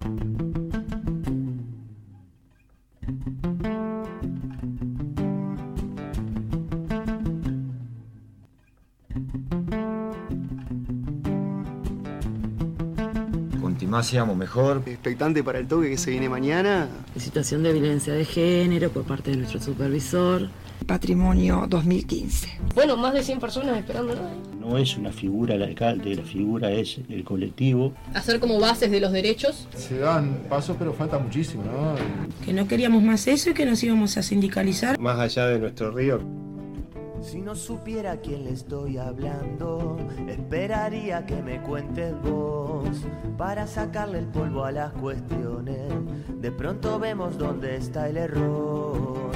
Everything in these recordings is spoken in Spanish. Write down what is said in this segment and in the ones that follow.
Cuanto más seamos mejor. Expectante para el toque que se viene mañana. Situación de violencia de género por parte de nuestro supervisor. Patrimonio 2015. Bueno, más de 100 personas esperándolo. No es una figura el alcalde, la figura es el colectivo. Hacer como bases de los derechos. Se dan pasos, pero falta muchísimo, ¿no? Que no queríamos más eso y que nos íbamos a sindicalizar. Más allá de nuestro río. Si no supiera a quién le estoy hablando, esperaría que me cuentes vos, para sacarle el polvo a las cuestiones. De pronto vemos dónde está el error.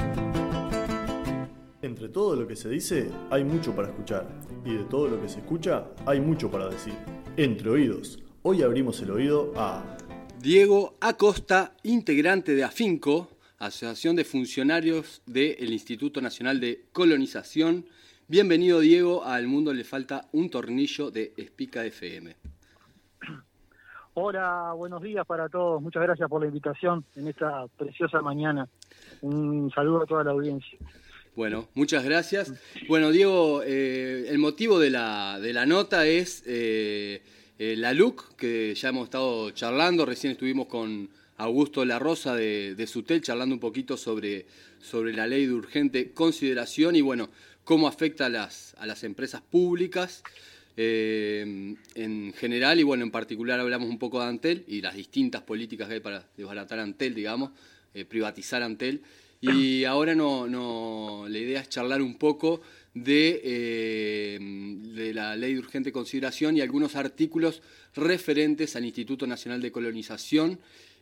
Entre todo lo que se dice, hay mucho para escuchar. Y de todo lo que se escucha, hay mucho para decir. Entre oídos, hoy abrimos el oído a... Diego Acosta, integrante de AFINCO, Asociación de Funcionarios del Instituto Nacional de Colonización. Bienvenido, Diego, a Al Mundo le falta un tornillo de Espica FM. Hola, buenos días para todos. Muchas gracias por la invitación en esta preciosa mañana. Un saludo a toda la audiencia. Bueno, muchas gracias. Bueno, Diego, el motivo de la nota es la LUC, que ya hemos estado charlando. Recién estuvimos con Augusto La Rosa de SUTEL charlando un poquito sobre la ley de urgente consideración y, bueno, cómo afecta a las empresas públicas en general y, bueno, en particular hablamos un poco de Antel y las distintas políticas que hay para desbaratar Antel, digamos, privatizar Antel. Y ahora la idea es charlar un poco de la ley de urgente consideración y algunos artículos referentes al Instituto Nacional de Colonización,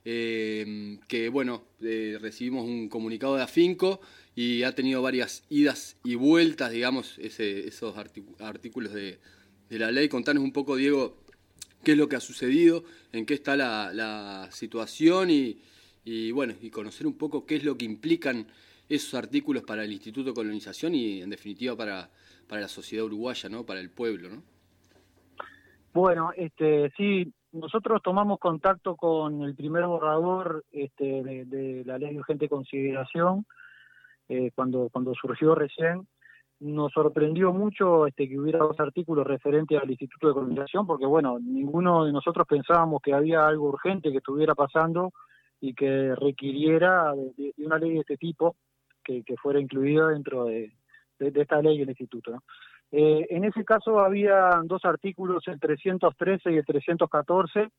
que bueno, recibimos un comunicado de AFINCO y ha tenido varias idas y vueltas, digamos, esos artículos de la ley. Contanos un poco, Diego, qué es lo que ha sucedido, en qué está la situación y bueno, y conocer un poco qué es lo que implican esos artículos para el Instituto de Colonización y, en definitiva, para la sociedad uruguaya, ¿no? Para el pueblo, ¿no? Bueno, sí, nosotros tomamos contacto con el primer borrador de la ley de urgente consideración cuando surgió recién. Nos sorprendió mucho que hubiera dos artículos referentes al Instituto de Colonización, porque, bueno, ninguno de nosotros pensábamos que había algo urgente que estuviera pasando y que requiriera de una ley de este tipo que fuera incluida dentro de esta ley del instituto, ¿no? En ese caso había dos artículos, el 313 y el 314,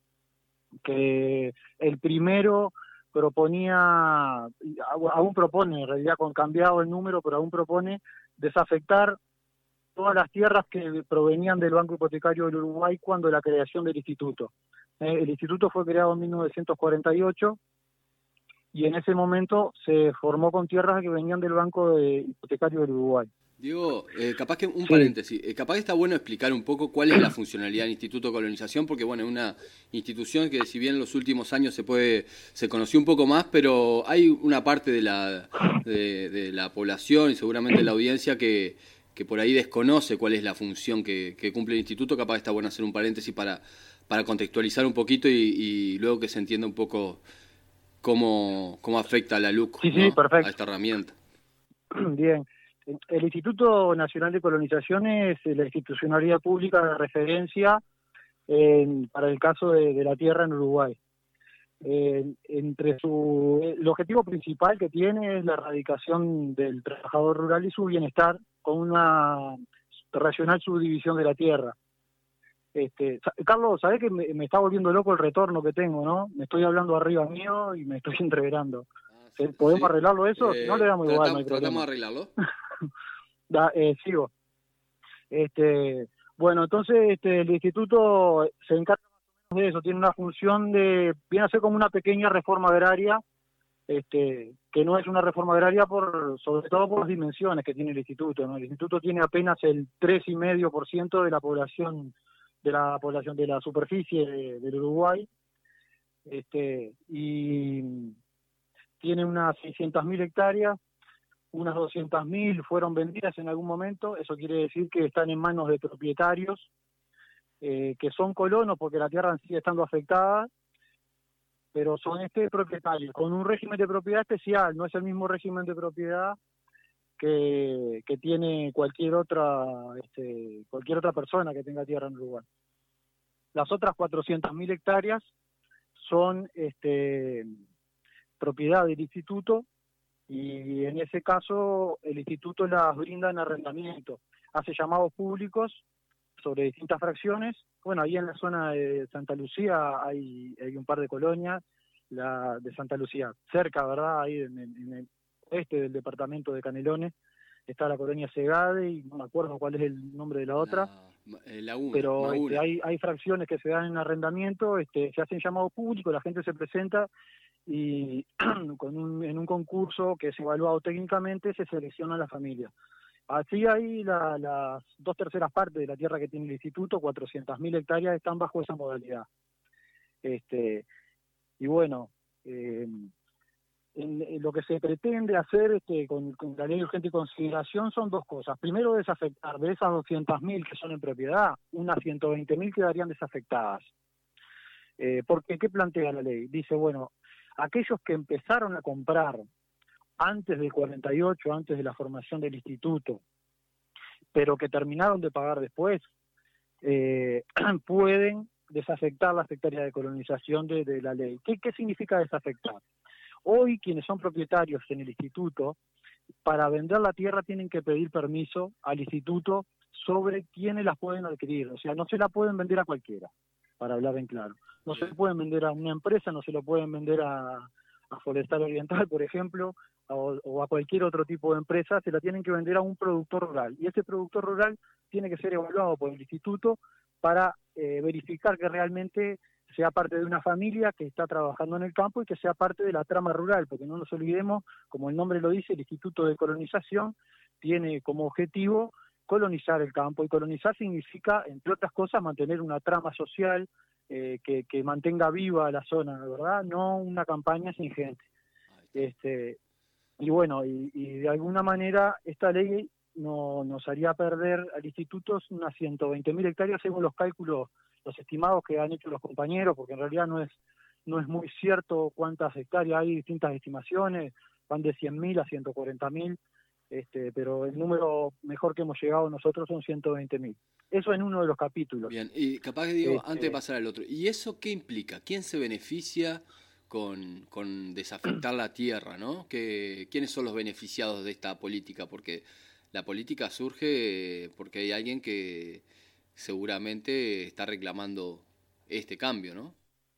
que el primero proponía, aún propone, en realidad con cambiado el número, pero aún propone desafectar todas las tierras que provenían del Banco Hipotecario del Uruguay cuando la creación del instituto. El instituto fue creado en 1948 y en ese momento se formó con tierras que venían del Banco Hipotecario del Uruguay. Diego, capaz que un paréntesis, capaz que está bueno explicar un poco cuál es la funcionalidad del Instituto de Colonización, porque bueno, es una institución que si bien en los últimos años se conoció un poco más, pero hay una parte de la población y seguramente la audiencia que por ahí desconoce cuál es la función que cumple el instituto. Capaz que está bueno hacer un paréntesis para contextualizar un poquito y luego que se entienda un poco cómo afecta a la LUC, sí, ¿no? Perfecto. A esta herramienta. Bien. El Instituto Nacional de Colonización es la institucionalidad pública de referencia para el caso de la tierra en Uruguay. El objetivo principal que tiene es la erradicación del trabajador rural y su bienestar con una racional subdivisión de la tierra. Carlos, ¿sabés que me está volviendo loco el retorno que tengo, no? Me estoy hablando arriba mío y me estoy entreverando. ¿Podemos arreglarlo eso? Si no, le damos igual, no hay problema. ¿Tratamos de arreglarlo? Sigo. Bueno, entonces el instituto se encarga más o menos de eso, tiene una función viene a ser como una pequeña reforma agraria, que no es una reforma agraria sobre todo por las dimensiones que tiene el instituto, ¿no? El instituto tiene apenas el 3,5% de la población de la superficie del Uruguay, y tiene unas 600.000 hectáreas. Unas 200.000 fueron vendidas en algún momento. Eso quiere decir que están en manos de propietarios que son colonos porque la tierra sigue estando afectada pero son propietarios, con un régimen de propiedad especial, no es el mismo régimen de propiedad que tiene cualquier otra persona que tenga tierra en Uruguay. Las otras 400.000 hectáreas son propiedad del instituto, y en ese caso el instituto las brinda en arrendamiento, hace llamados públicos sobre distintas fracciones. Bueno, ahí en la zona de Santa Lucía hay un par de colonias, la de Santa Lucía, cerca, ¿verdad? Ahí en el este del departamento de Canelones, está la colonia Segade, y no me acuerdo cuál es el nombre de la otra. Pero hay fracciones que se dan en arrendamiento, se hacen llamados públicos, la gente se presenta y en un concurso que es evaluado técnicamente se selecciona a la familia. Así hay las 2/3 partes de la tierra que tiene el instituto, 400.000 hectáreas, están bajo esa modalidad. Y bueno, lo que se pretende hacer con la ley de urgente consideración son dos cosas. Primero, desafectar de esas 200.000 que son en propiedad, unas 120.000 quedarían desafectadas. Porque, ¿qué plantea la ley? Dice, bueno, aquellos que empezaron a comprar antes del 48, antes de la formación del instituto, pero que terminaron de pagar después, pueden desafectar las hectáreas de colonización de la ley. ¿Qué significa desafectar? Hoy quienes son propietarios en el instituto, para vender la tierra tienen que pedir permiso al instituto sobre quiénes las pueden adquirir. O sea, no se la pueden vender a cualquiera, para hablar en claro. No se pueden vender a una empresa, no se lo pueden vender a Forestal Oriental, por ejemplo, o a cualquier otro tipo de empresa, se la tienen que vender a un productor rural. Y ese productor rural tiene que ser evaluado por el instituto para verificar que realmente sea parte de una familia que está trabajando en el campo y que sea parte de la trama rural, porque no nos olvidemos, como el nombre lo dice, el Instituto de Colonización tiene como objetivo colonizar el campo, y colonizar significa, entre otras cosas, mantener una trama social que mantenga viva la zona, ¿verdad? No una campaña sin gente. Y bueno, y de alguna manera esta ley nos haría perder al instituto unas 120.000 hectáreas según los cálculos, los estimados que han hecho los compañeros, porque en realidad no es muy cierto cuántas hectáreas, hay distintas estimaciones, van de 100.000 a 140.000, pero el número mejor que hemos llegado nosotros son 120.000. Eso en uno de los capítulos. Bien, y capaz que digo, antes de pasar al otro, ¿y eso qué implica? ¿Quién se beneficia con desafectar la tierra, ¿no? ¿Quiénes son los beneficiados de esta política? Porque la política surge porque hay alguien que seguramente está reclamando este cambio, ¿no?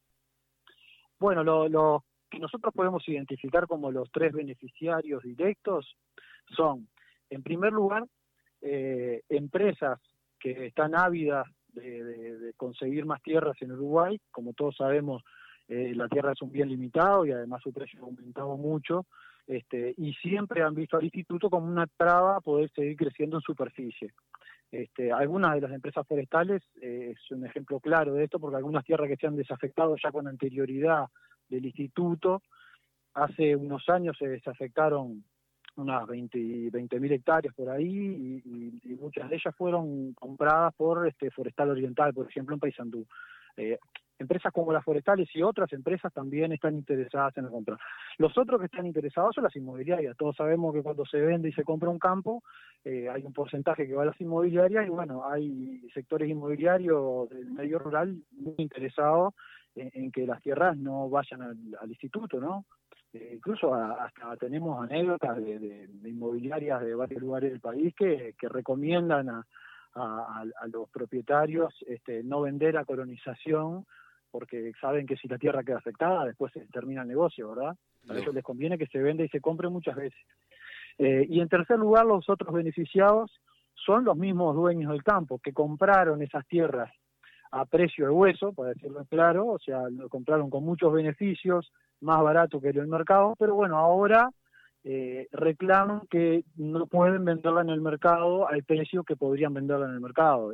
Bueno, lo que nosotros podemos identificar como los 3 beneficiarios directos son, en primer lugar, empresas que están ávidas de conseguir más tierras en Uruguay. Como todos sabemos, la tierra es un bien limitado y además su precio ha aumentado mucho, y siempre han visto al instituto como una traba a poder seguir creciendo en superficie. Algunas de las empresas forestales es un ejemplo claro de esto, porque algunas tierras que se han desafectado ya con anterioridad del instituto, hace unos años se desafectaron unas 20.000 hectáreas por ahí, y muchas de ellas fueron compradas por Forestal Oriental, por ejemplo, en Paysandú. Empresas como las forestales y otras empresas también están interesadas en la compra. Los otros que están interesados son las inmobiliarias. Todos sabemos que cuando se vende y se compra un campo, hay un porcentaje que va a las inmobiliarias, y bueno, hay sectores inmobiliarios del medio rural muy interesados en que las tierras no vayan al instituto, ¿no? Incluso hasta tenemos anécdotas de inmobiliarias de varios lugares del país que recomiendan a los propietarios no vender a colonización, porque saben que si la tierra queda afectada, después se termina el negocio, ¿verdad? A ellos les conviene que se venda y se compre muchas veces. Y en tercer lugar, los otros beneficiados son los mismos dueños del campo, que compraron esas tierras a precio de hueso, para decirlo claro, o sea, lo compraron con muchos beneficios, más barato que en el mercado, pero bueno, ahora reclaman que no pueden venderla en el mercado al precio que podrían venderla en el mercado.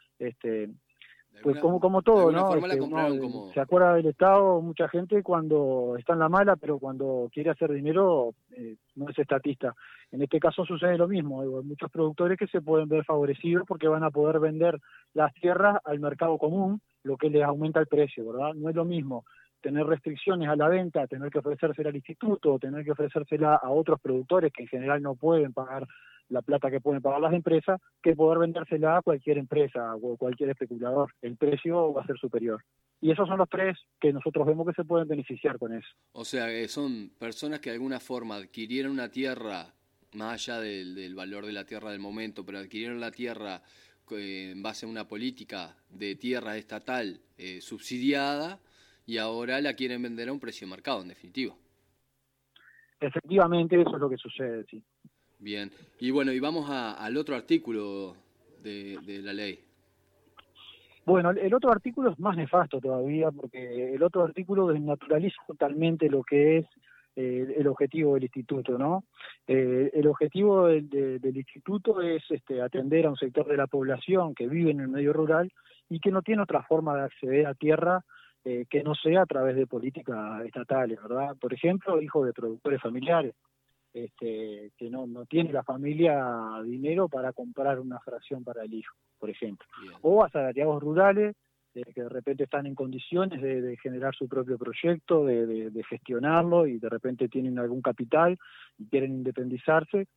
Pues como todo, ¿no? Se acuerda del Estado mucha gente cuando está en la mala, pero cuando quiere hacer dinero no es estatista. En este caso sucede lo mismo. Hay muchos productores que se pueden ver favorecidos porque van a poder vender las tierras al mercado común, lo que les aumenta el precio, ¿verdad? No es lo mismo tener restricciones a la venta, tener que ofrecérsela al instituto, o tener que ofrecérsela a otros productores que en general no pueden pagar la plata que pueden pagar las empresas, que poder vendérsela a cualquier empresa o cualquier especulador. El precio va a ser superior. Y esos son los tres que nosotros vemos que se pueden beneficiar con eso. O sea, son personas que de alguna forma adquirieron una tierra, más allá del valor de la tierra del momento, pero adquirieron la tierra en base a una política de tierra estatal subsidiada, y ahora la quieren vender a un precio de mercado, en definitiva. Efectivamente, eso es lo que sucede, sí. Bien, y bueno, y vamos al otro artículo de la ley. Bueno, el otro artículo es más nefasto todavía, porque el otro artículo desnaturaliza totalmente lo que es el objetivo del instituto, ¿no? El objetivo del instituto es atender a un sector de la población que vive en el medio rural y que no tiene otra forma de acceder a tierra que no sea a través de políticas estatales, ¿verdad? Por ejemplo, hijos de productores familiares, que no tiene la familia dinero para comprar una fracción para el hijo, por ejemplo. Bien. O asalariados rurales que de repente están en condiciones de generar su propio proyecto, de gestionarlo, y de repente tienen algún capital y quieren independizarse.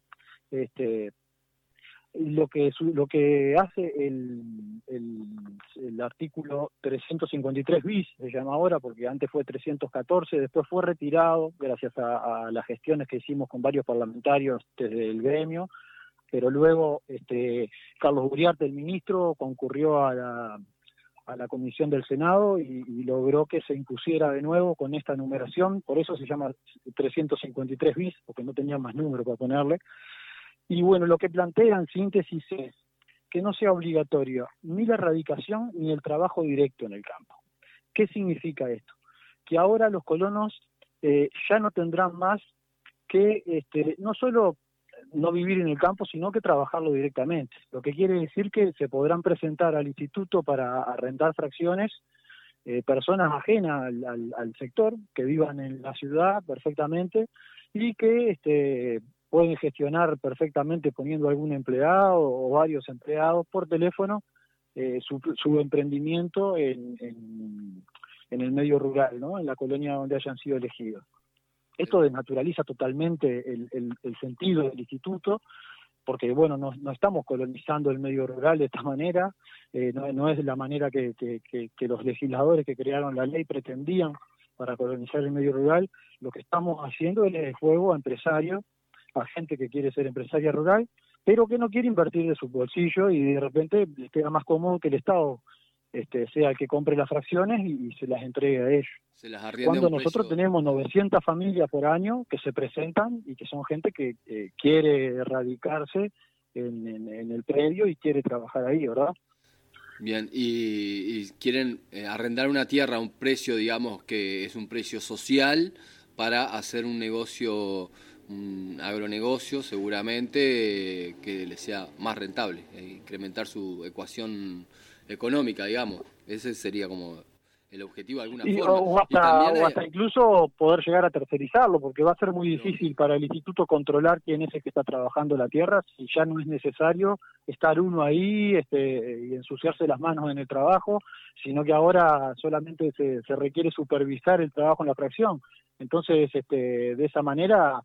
Lo que hace el artículo 353 bis, se llama ahora, porque antes fue 314, después fue retirado gracias a las gestiones que hicimos con varios parlamentarios desde el gremio, pero luego Carlos Uriarte, el ministro, concurrió a la comisión del Senado y logró que se impusiera de nuevo con esta numeración, por eso se llama 353 bis, porque no tenía más número para ponerle. Y bueno, lo que plantea en síntesis es que no sea obligatorio ni la erradicación ni el trabajo directo en el campo. ¿Qué significa esto? Que ahora los colonos ya no tendrán más que no solo no vivir en el campo, sino que trabajarlo directamente. Lo que quiere decir que se podrán presentar al instituto para arrendar fracciones personas ajenas al sector, que vivan en la ciudad perfectamente y que pueden gestionar perfectamente poniendo algún empleado o varios empleados por teléfono su emprendimiento en el medio rural, ¿no? En la colonia donde hayan sido elegidos. Esto desnaturaliza totalmente el sentido del instituto, porque bueno, no estamos colonizando el medio rural de esta manera, no es la manera que los legisladores que crearon la ley pretendían para colonizar el medio rural. Lo que estamos haciendo es el juego a empresarios, a gente que quiere ser empresaria rural, pero que no quiere invertir de su bolsillo, y de repente les queda más cómodo que el Estado sea el que compre las fracciones y se las entregue a ellos. Cuando nosotros tenemos 900 familias por año que se presentan y que son gente que quiere radicarse en el predio y quiere trabajar ahí, ¿verdad? Bien, y quieren arrendar una tierra a un precio, digamos, que es un precio social para hacer un negocio, un agronegocio seguramente que les sea más rentable, incrementar su ecuación económica, digamos. Ese sería como el objetivo de alguna forma. O hasta incluso poder llegar a tercerizarlo, porque va a ser muy difícil para el instituto controlar quién es el que está trabajando la tierra, si ya no es necesario estar uno ahí y ensuciarse las manos en el trabajo, sino que ahora solamente se requiere supervisar el trabajo en la fracción. Entonces, de esa manera,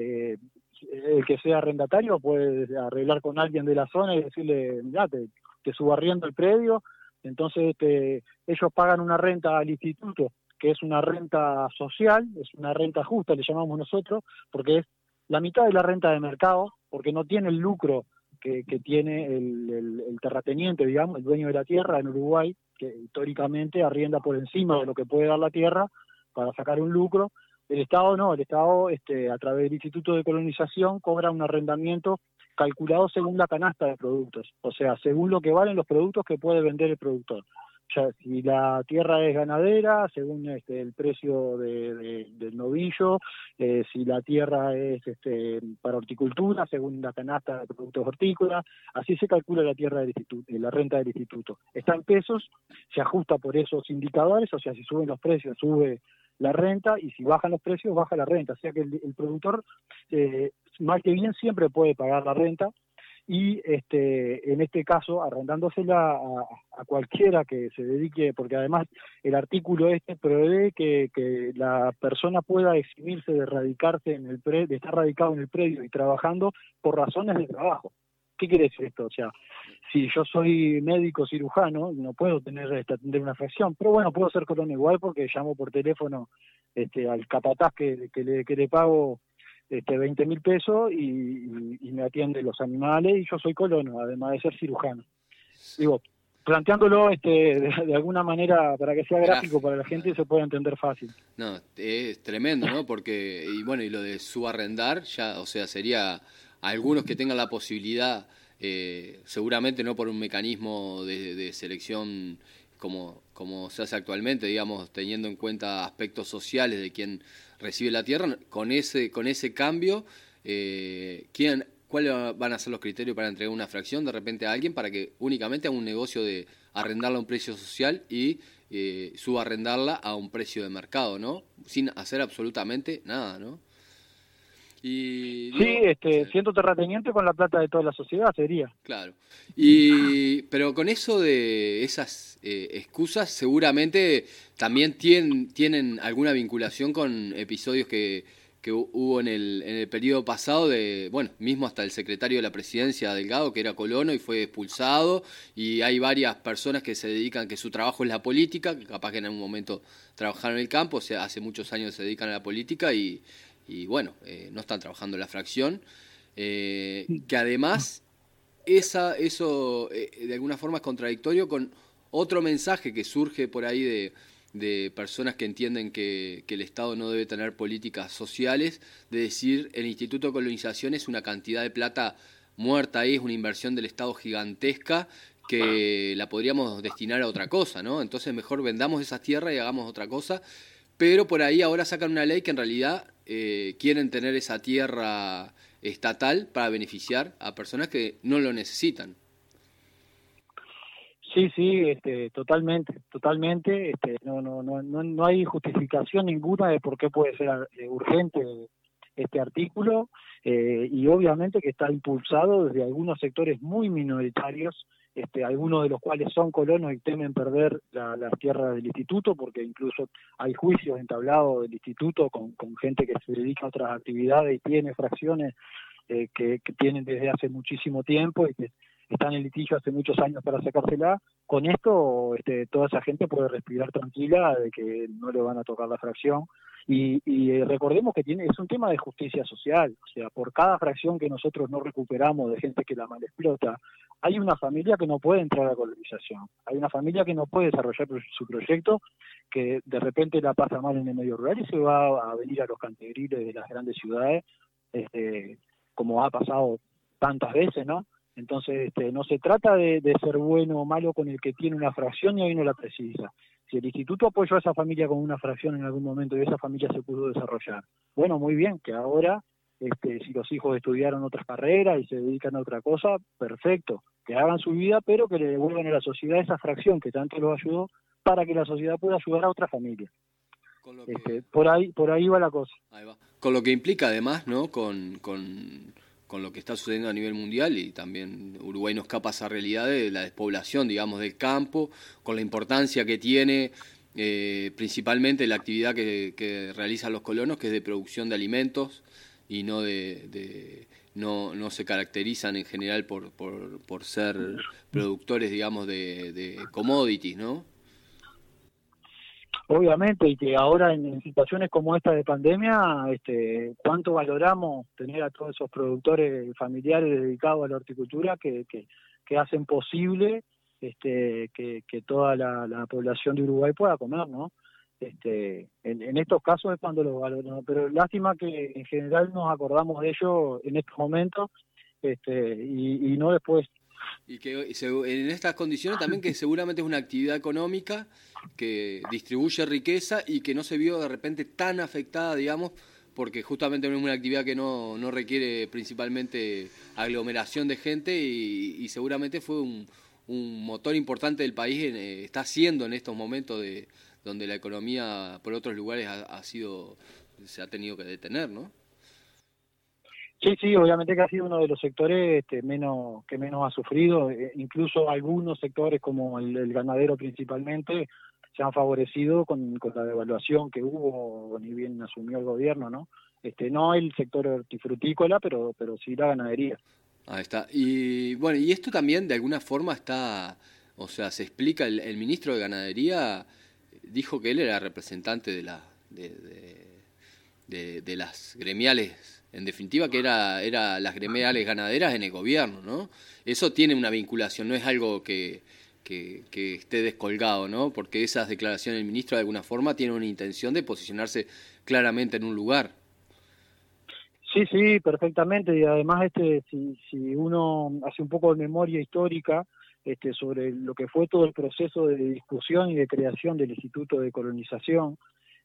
el que sea arrendatario puede arreglar con alguien de la zona y decirle, mirá, te subarriendo el predio. Entonces ellos pagan una renta al instituto, que es una renta social, es una renta justa, le llamamos nosotros, porque es la mitad de la renta de mercado, porque no tiene el lucro que tiene el terrateniente, digamos, el dueño de la tierra en Uruguay, que históricamente arrienda por encima de lo que puede dar la tierra para sacar un lucro. El Estado no, el Estado a través del Instituto de Colonización cobra un arrendamiento calculado según la canasta de productos, o sea, según lo que valen los productos que puede vender el productor. Ya, si la tierra es ganadera, según el precio del novillo, si la tierra es para horticultura, según la canasta de productos hortícolas, así se calcula la tierra del instituto, la renta del instituto. Está en pesos, se ajusta por esos indicadores, o sea, si suben los precios, sube la renta, y si bajan los precios, baja la renta. O sea que el productor, mal que bien, siempre puede pagar la renta, y en este caso arrendándosela a cualquiera que se dedique, porque además el artículo prevé que la persona pueda eximirse de radicarse de estar radicado en el predio y trabajando por razones de trabajo. ¿Qué quiere decir esto? O sea, si yo soy médico cirujano, no puedo atender una fracción, pero bueno, puedo ser colono igual porque llamo por teléfono al capataz que le pago 20.000 pesos y me atiende los animales, y yo soy colono, además de ser cirujano. Digo, planteándolo de alguna manera para que sea gráfico para la gente y se pueda entender fácil. No, es tremendo, ¿no? Porque, y bueno, y lo de subarrendar, ya, o sea, sería algunos que tengan la posibilidad, seguramente no por un mecanismo de selección como se hace actualmente, digamos, teniendo en cuenta aspectos sociales de quien recibe la tierra, con ese cambio, ¿cuáles van a ser los criterios para entregar una fracción de repente a alguien para que únicamente haga un negocio de arrendarla a un precio social y subarrendarla a un precio de mercado, ¿no? Sin hacer absolutamente nada, ¿no? Y, siendo terrateniente con la plata de toda la sociedad sería. Claro. Pero con eso de esas excusas, seguramente también tienen alguna vinculación con episodios que hubo en el periodo pasado mismo hasta el secretario de la presidencia, Delgado, que era colono y fue expulsado, y hay varias personas que se dedican, que su trabajo es la política, que capaz que en algún momento trabajaron en el campo, o sea, hace muchos años se dedican a la política y no están trabajando en la fracción, que además eso de alguna forma es contradictorio con otro mensaje que surge por ahí de personas que entienden que el Estado no debe tener políticas sociales, de decir el Instituto de Colonización es una cantidad de plata muerta ahí, es una inversión del Estado gigantesca que la podríamos destinar a otra cosa, ¿no? Entonces mejor vendamos esas tierras y hagamos otra cosa. Pero por ahí ahora sacan una ley que en realidad quieren tener esa tierra estatal para beneficiar a personas que no lo necesitan. Sí, totalmente. No hay justificación ninguna de por qué puede ser urgente este artículo, y obviamente que está impulsado desde algunos sectores muy minoritarios, algunos de los cuales son colonos y temen perder las tierras del instituto, porque incluso hay juicios entablados del instituto con gente que se dedica a otras actividades y tiene fracciones que tienen desde hace muchísimo tiempo y que están en litigio hace muchos años para sacársela. Con esto toda esa gente puede respirar tranquila de que no le van a tocar la fracción. Y recordemos que es un tema de justicia social, o sea, por cada fracción que nosotros no recuperamos de gente que la malexplota, hay una familia que no puede entrar a la colonización, hay una familia que no puede desarrollar su proyecto, que de repente la pasa mal en el medio rural y se va a venir a los cantegriles de las grandes ciudades, como ha pasado tantas veces, ¿no? Entonces, no se trata de ser bueno o malo con el que tiene una fracción y hoy no la precisa. Si el instituto apoyó a esa familia con una fracción en algún momento y esa familia se pudo desarrollar, bueno, muy bien, que ahora, si los hijos estudiaron otras carreras y se dedican a otra cosa, perfecto, que hagan su vida, pero que le devuelvan a la sociedad esa fracción que tanto los ayudó para que la sociedad pueda ayudar a otra familia. Por ahí va la cosa. Ahí va. Con lo que implica además, ¿no? Con lo que está sucediendo a nivel mundial, y también Uruguay no escapa a esa realidad de la despoblación, digamos, del campo, con la importancia que tiene principalmente la actividad que realizan los colonos, que es de producción de alimentos y no no se caracterizan en general por ser productores, digamos, de commodities, ¿no? Obviamente, y que ahora en situaciones como esta de pandemia, cuánto valoramos tener a todos esos productores familiares dedicados a la horticultura que hacen posible que toda la población de Uruguay pueda comer, ¿no? En estos casos es cuando los valoramos, pero lástima que en general nos acordamos de ello en estos momentos y no después. Y que en estas condiciones también, que seguramente es una actividad económica que distribuye riqueza y que no se vio de repente tan afectada, digamos, porque justamente no es una actividad que no requiere principalmente aglomeración de gente y seguramente fue un motor importante del país, está siendo en estos momentos donde la economía por otros lugares se ha tenido que detener, ¿no? Sí, obviamente que ha sido uno de los sectores que menos ha sufrido, incluso algunos sectores como el ganadero principalmente se han favorecido con la devaluación que hubo, ni bien asumió el gobierno, ¿no? No el sector hortifrutícola, pero sí la ganadería. Ahí está. Y bueno, y esto también de alguna forma está, o sea, se explica, el ministro de Ganadería dijo que él era representante de las gremiales, en definitiva que era las gremiales ganaderas en el gobierno, ¿no? Eso tiene una vinculación, no es algo que esté descolgado, ¿no? Porque esas declaraciones del ministro de alguna forma tienen una intención de posicionarse claramente en un lugar. Sí, perfectamente, y además si uno hace un poco de memoria histórica sobre lo que fue todo el proceso de discusión y de creación del Instituto de Colonización,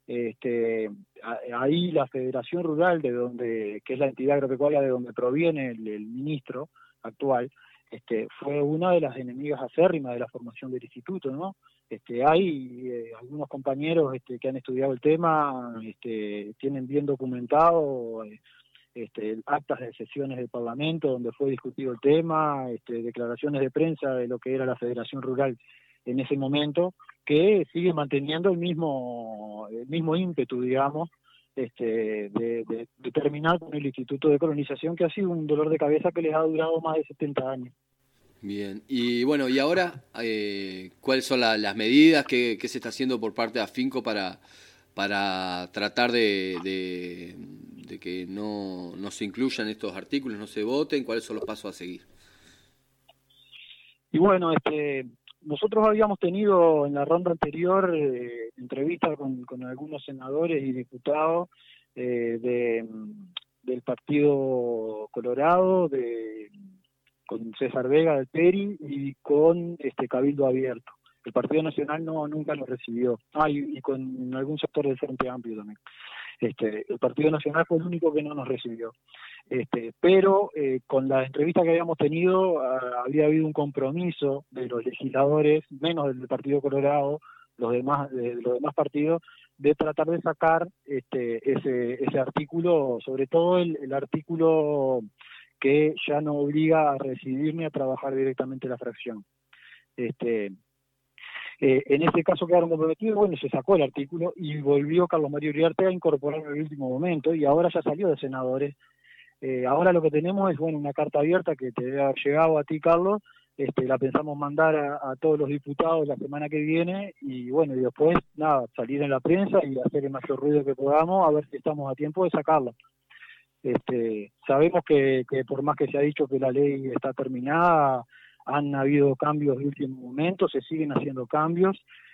ahí la Federación Rural, que es la entidad agropecuaria de donde proviene el ministro actual, fue una de las enemigas acérrimas de la formación del instituto, ¿no? Hay algunos compañeros que han estudiado el tema, tienen bien documentado actas de sesiones del Parlamento donde fue discutido el tema, declaraciones de prensa de lo que era la Federación Rural en ese momento, que sigue manteniendo el mismo ímpetu, digamos, de terminar con el Instituto de Colonización, que ha sido un dolor de cabeza que les ha durado más de 70 años. Bien, y bueno, y ahora, ¿cuáles son las medidas que se está haciendo por parte de Afinco para tratar de que no se incluyan estos artículos, no se voten? ¿Cuáles son los pasos a seguir? Y bueno, nosotros habíamos tenido en la ronda anterior entrevistas con algunos senadores y diputados del Partido Colorado, con César Vega del PERI y con Cabildo Abierto. El Partido Nacional nunca lo recibió. Y con algún sector del Frente Amplio también. El Partido Nacional fue el único que no nos recibió. Pero con la entrevista que habíamos tenido había habido un compromiso de los legisladores, menos del Partido Colorado, los demás partidos, de tratar de sacar ese artículo, sobre todo el artículo que ya no obliga a recibirme a trabajar directamente la fracción. En ese caso quedaron comprometidos, bueno, se sacó el artículo y volvió Carlos Mario Uriarte a incorporarlo en el último momento y ahora ya salió de senadores. Ahora lo que tenemos es, bueno, una carta abierta que te ha llegado a ti, Carlos, la pensamos mandar a todos los diputados la semana que viene y bueno, y después, nada, salir en la prensa y hacer el mayor ruido que podamos a ver si estamos a tiempo de sacarlo. Sabemos que por más que se ha dicho que la ley está terminada, han habido cambios de último momento, se siguen haciendo cambios,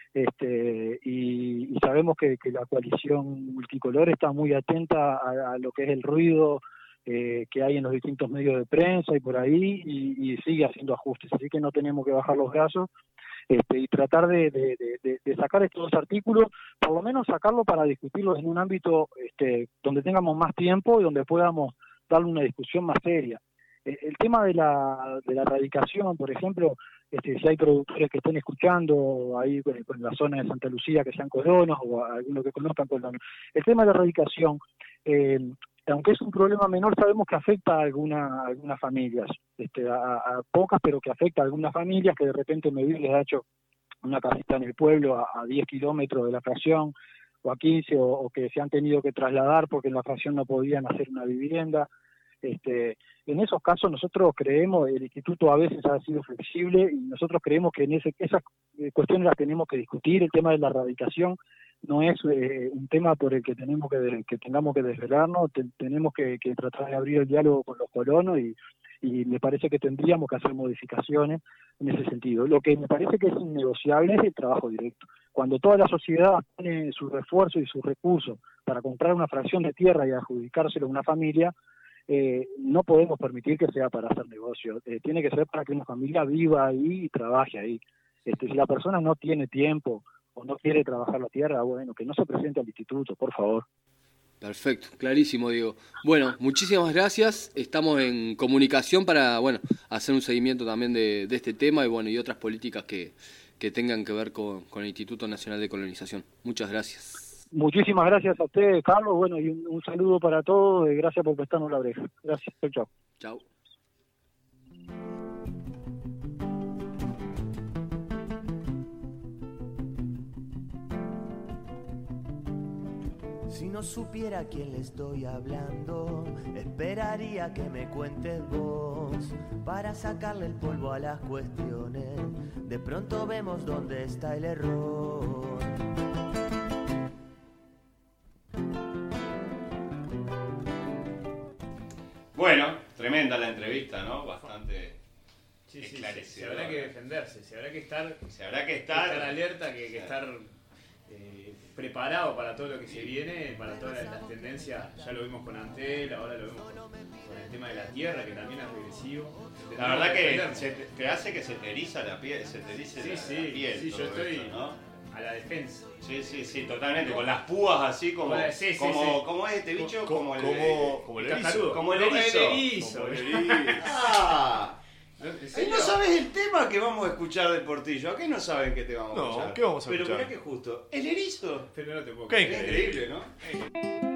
y sabemos que la coalición multicolor está muy atenta a lo que es el ruido que hay en los distintos medios de prensa y por ahí, y sigue haciendo ajustes, así que no tenemos que bajar los brazos y tratar de sacar estos dos artículos, por lo menos sacarlo para discutirlos en un ámbito donde tengamos más tiempo y donde podamos darle una discusión más seria. El tema de la erradicación, por ejemplo, si hay productores que estén escuchando ahí en la zona de Santa Lucía, que sean colonos o algunos que conozcan colonos, el tema de la erradicación, aunque es un problema menor, sabemos que afecta a algunas familias, a pocas, pero que afecta a algunas familias que de repente Medellín les ha hecho una casita en el pueblo a 10 kilómetros de la fracción, o a 15, o que se han tenido que trasladar porque en la fracción no podían hacer una vivienda. En esos casos nosotros creemos, el instituto a veces ha sido flexible y nosotros creemos que esas cuestiones las tenemos que discutir. El tema de la erradicación no es un tema por el que tengamos que desvelarnos, tenemos que tratar de abrir el diálogo con los colonos y me parece que tendríamos que hacer modificaciones en ese sentido. Lo que me parece que es innegociable es el trabajo directo. Cuando toda la sociedad pone su refuerzo y sus recursos para comprar una fracción de tierra y adjudicárselo a una familia, no podemos permitir que sea para hacer negocio, tiene que ser para que una familia viva ahí y trabaje ahí. Si la persona no tiene tiempo o no quiere trabajar la tierra, bueno, que no se presente al instituto, por favor. Perfecto, clarísimo, Diego. Bueno, muchísimas gracias. Estamos en comunicación para, bueno, hacer un seguimiento también de este tema y bueno, y otras políticas que tengan que ver con el Instituto Nacional de Colonización. Muchas gracias. muchísimas gracias a ustedes, Carlos. Bueno, y un saludo para todos. Gracias por prestarnos la oreja. Gracias. Chao. Chao. Si no supiera a quién le estoy hablando, esperaría que me cuentes vos para sacarle el polvo a las cuestiones. De pronto vemos dónde está el error. Bueno, tremenda la entrevista, ¿no? Bastante sí, esclarecedora. Se habrá que defenderse, se habrá que estar alerta, que estar preparado para todo lo que se viene, para todas las tendencias. Ya lo vimos con Antel, ahora lo vemos con el tema de la tierra, que también es regresivo. La verdad que te hace que se te eriza la piel, la piel. Sí, yo estoy esto, ¿no? a la defensa. Sí, totalmente. Con las púas así como es este bicho, como el erizo. Como el erizo. Ah. Ahí no sabes el tema que vamos a escuchar del Portillo. ¿A qué no saben qué te vamos a escuchar? ¿Qué vamos a Pero escuchar? mirá que justo. El erizo. Pero no te puedo Qué creer. Increíble, ¿no?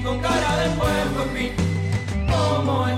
con cara de puerco en fin, como el